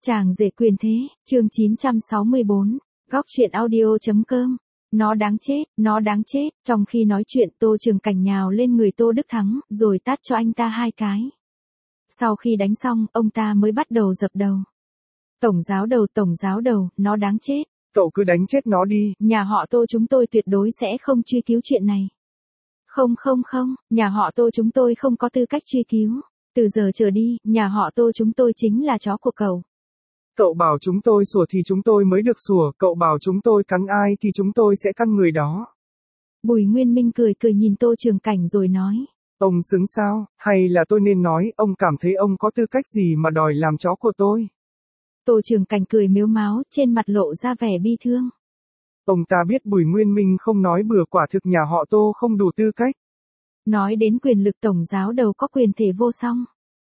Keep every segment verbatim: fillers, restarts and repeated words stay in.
Chàng rể quyền thế, chương chín trăm sáu mươi bốn, góc truyện audio.com. Nó đáng chết, nó đáng chết, trong khi nói chuyện Tô Trường Cảnh nhào lên người Tô Đức Thắng, rồi tát cho anh ta hai cái. Sau khi đánh xong, ông ta mới bắt đầu dập đầu. Tổng giáo đầu, tổng giáo đầu, nó đáng chết. Cậu cứ đánh chết nó đi. Nhà họ Tô chúng tôi tuyệt đối sẽ không truy cứu chuyện này. Không không không, nhà họ Tô chúng tôi không có tư cách truy cứu. Từ giờ trở đi, nhà họ Tô chúng tôi chính là chó của cậu. Cậu bảo chúng tôi sủa thì chúng tôi mới được sủa, cậu bảo chúng tôi cắn ai thì chúng tôi sẽ cắn người đó. Bùi Nguyên Minh cười cười nhìn Tô Trường Cảnh rồi nói. Ông xứng sao, hay là tôi nên nói, ông cảm thấy ông có tư cách gì mà đòi làm chó của tôi? Tô Trường Cảnh cười mếu máo, trên mặt lộ ra vẻ bi thương. Ông ta biết Bùi Nguyên Minh không nói bừa, quả thực nhà họ Tô không đủ tư cách. Nói đến quyền lực tổng giáo đầu có quyền thể vô song.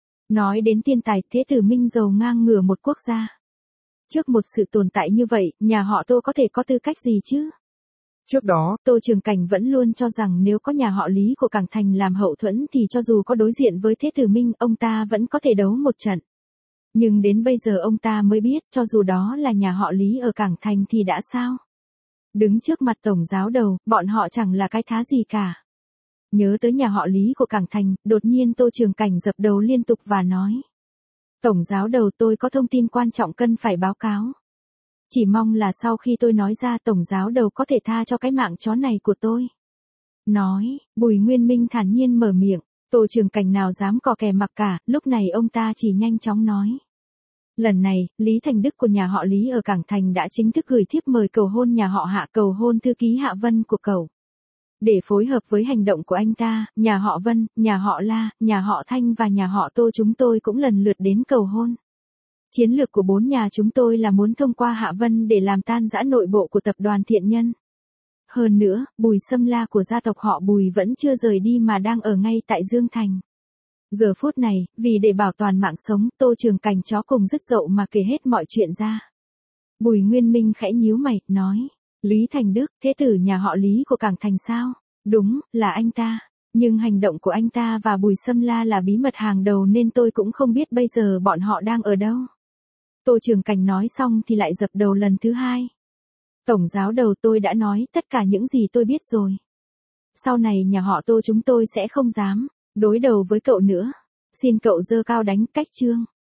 Nói đến thiên tài thế tử minh giàu ngang ngửa một quốc gia. Trước một sự tồn tại như vậy, nhà họ Tô có thể có tư cách gì chứ? Trước đó, Tô Trường Cảnh vẫn luôn cho rằng nếu có nhà họ Lý của Cảng Thành làm hậu thuẫn thì cho dù có đối diện với thế tử minh, ông ta vẫn có thể đấu một trận. Nhưng đến bây giờ ông ta mới biết, cho dù đó là nhà họ Lý ở Cảng Thành thì đã sao? Đứng trước mặt tổng giáo đầu, bọn họ chẳng là cái thá gì cả. Nhớ tới nhà họ Lý của Cảng Thành, đột nhiên Tô Trường Cảnh dập đầu liên tục và nói. Tổng giáo đầu, tôi có thông tin quan trọng cần phải báo cáo. Chỉ mong là sau khi tôi nói ra tổng giáo đầu có thể tha cho cái mạng chó này của tôi. Nói, Bùi Nguyên Minh thản nhiên mở miệng, Tô Trường Cảnh nào dám cò kè mặc cả, lúc này ông ta chỉ nhanh chóng nói. Lần này, Lý Thành Đức của nhà họ Lý ở Cảng Thành đã chính thức gửi thiếp mời cầu hôn nhà họ Hạ, cầu hôn thư ký Hạ Vân của cậu. Để phối hợp với hành động của anh ta, nhà họ Vân, nhà họ La, nhà họ Thanh và nhà họ Tô chúng tôi cũng lần lượt đến cầu hôn. Chiến lược của bốn nhà chúng tôi là muốn thông qua Hạ Vân để làm tan rã nội bộ của tập đoàn Thiện Nhân. Hơn nữa, Bùi Sâm La của gia tộc họ Bùi vẫn chưa rời đi mà đang ở ngay tại Dương Thành. Giờ phút này, vì để bảo toàn mạng sống, Tô Trường Cảnh chó cùng dứt dậu mà kể hết mọi chuyện ra. Bùi Nguyên Minh khẽ nhíu mày, nói. Lý Thành Đức, thế tử nhà họ Lý của Cảng Thành sao? Đúng, là anh ta. Nhưng hành động của anh ta và Bùi Sâm La là bí mật hàng đầu nên tôi cũng không biết bây giờ bọn họ đang ở đâu. Tô Trường Cảnh nói xong thì lại dập đầu lần thứ hai. Tổng giáo đầu, tôi đã nói tất cả những gì tôi biết rồi. Sau này nhà họ Tô chúng tôi sẽ không dám đối đầu với cậu nữa. Xin cậu giơ cao đánh cách chương.